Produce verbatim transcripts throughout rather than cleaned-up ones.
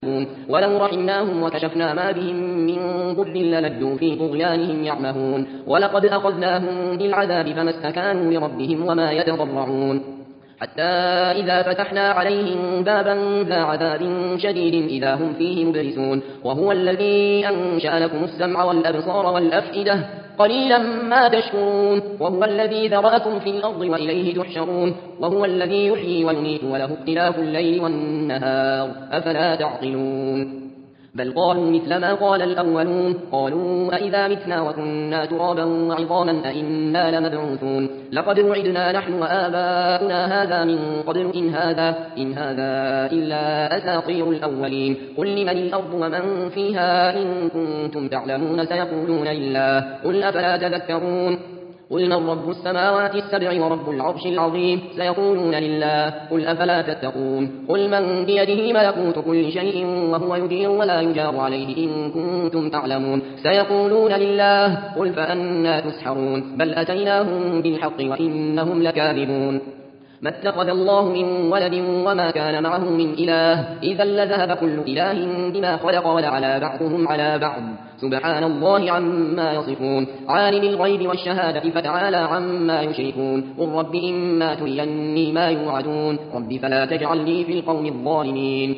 ولو رحمناهم وكشفنا ما بهم من ضر للجوا في طغيانهم يعمهون ولقد أخذناهم بالعذاب فما استكانوا لربهم وما يتضرعون حتى إذا فتحنا عليهم بابا ذا عذاب شديد إذا هم فيه مبلسون وهو الذي أنشأ لكم السمع والأبصار والأفئدة قليلا ما تشكرون وهو الذي ذرأكم في الأرض وإليه تحشرون وهو الذي يحيي ويميت وله اختلاف الليل والنهار أفلا تعقلون بل قالوا مثل ما قال الأولون قالوا أئذا متنا وكنا ترابا وعظاما أئنا لمبعوثون لقد وعدنا نحن وآباؤنا هذا من قبل إن هذا, إن هذا إلا أساطير الأولين قل لمن الأرض ومن فيها إن كنتم تعلمون سيقولون لله قل أفلا تذكرون قل من رب السماوات السبع ورب العرش العظيم سيقولون لله قل أفلا تتقون قل من بيده ملكوت كل شيء وهو يجير ولا يجار عليه إن كنتم تعلمون سيقولون لله قل فأنا تسحرون بل أتيناهم بالحق وإنهم لكاذبون ما اتخذ الله من ولد وما كان معه من إله إذا لذهب كل إله بما خلق ولعلى بعضهم على بعض سبحان الله عما يصفون عالم الغيب والشهادة فتعالى عما يشركون قل رب إما تريني ما يوعدون رب فلا تجعلني في القوم الظالمين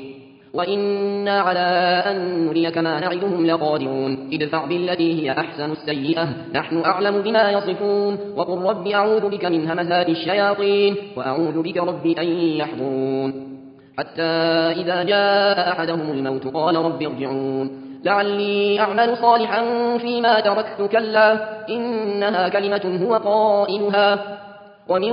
وإنا على أن نريك ما نعدهم لقادرون ادفع بالتي هي أحسن السيئة نحن أعلم بما يصفون وقل رب أعوذ بك من همزات الشياطين وأعوذ بك رب أن يحضرون حتى إذا جاء أحدهم الموت قال رب ارجعون لعلي أعمل صالحا فيما تركت كلا إنها كلمة هو قائلها ومن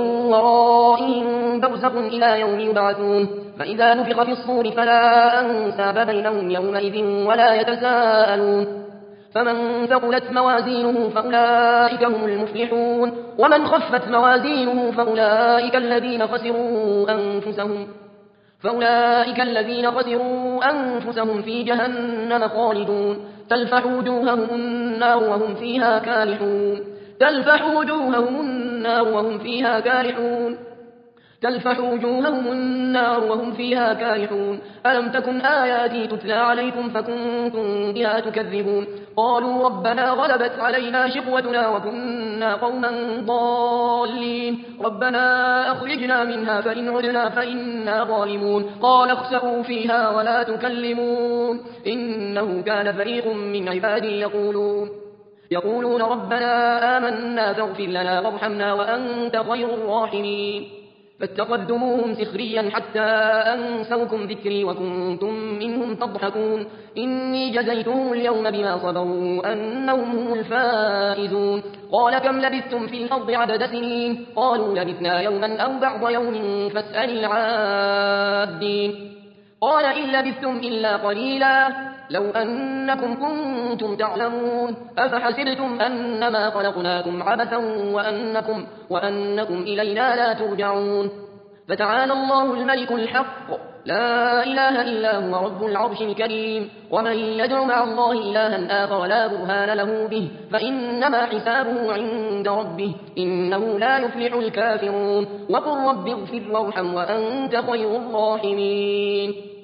ورائهم برزخ إلى يوم يبعثون فإذا نفخ في الصور فلا أنساب بينهم يومئذ ولا يتساءلون فمن ثقلت موازينه فأولئك هم المفلحون ومن خفت موازينه فأولئك الذين خسروا أنفسهم فأولئك الذين خسروا أنفسهم في جهنم خالدون تلفح وجوههم النار وهم فيها كالحون تلفح وجوههم النار وهم فيها كالحون تلفح وجوههم النار وهم فيها كالحون ألم تكن آياتي تتلى عليكم فكنتم بها تكذبون قالوا ربنا غلبت علينا شقوتنا وكنا قوما ضالين ربنا أخرجنا منها فإن عدنا فإنا ظالمون قال اخسئوا فيها ولا تكلمون إنه كان فريق من عبادي يقولون يقولون ربنا آمنا فاغفر لنا وارحمنا وأنت خير الراحمين فاتخذتموهم سخريا حتى أنسوكم ذكري وكنتم منهم تضحكون إني جزيتهم اليوم بما صبروا أنهم هم الفائزون قال كم لبثتم في الأرض عدد سنين قالوا لبثنا يوما أو بعض يوم فاسأل العادين قال إن لبثتم إلا قليلا لو أنكم كنتم تعلمون أفحسبتم أنما خلقناكم عبثا وأنكم, وأنكم إلينا لا ترجعون فتعالى الله الملك الحق لا إله إلا هو رب العرش الكريم ومن يدع مع الله إلها آخر لا برهان له به فإنما حسابه عند ربه إنه لا يفلح الكافرون وقل رب اغفر وارحم وأنت خير الراحمين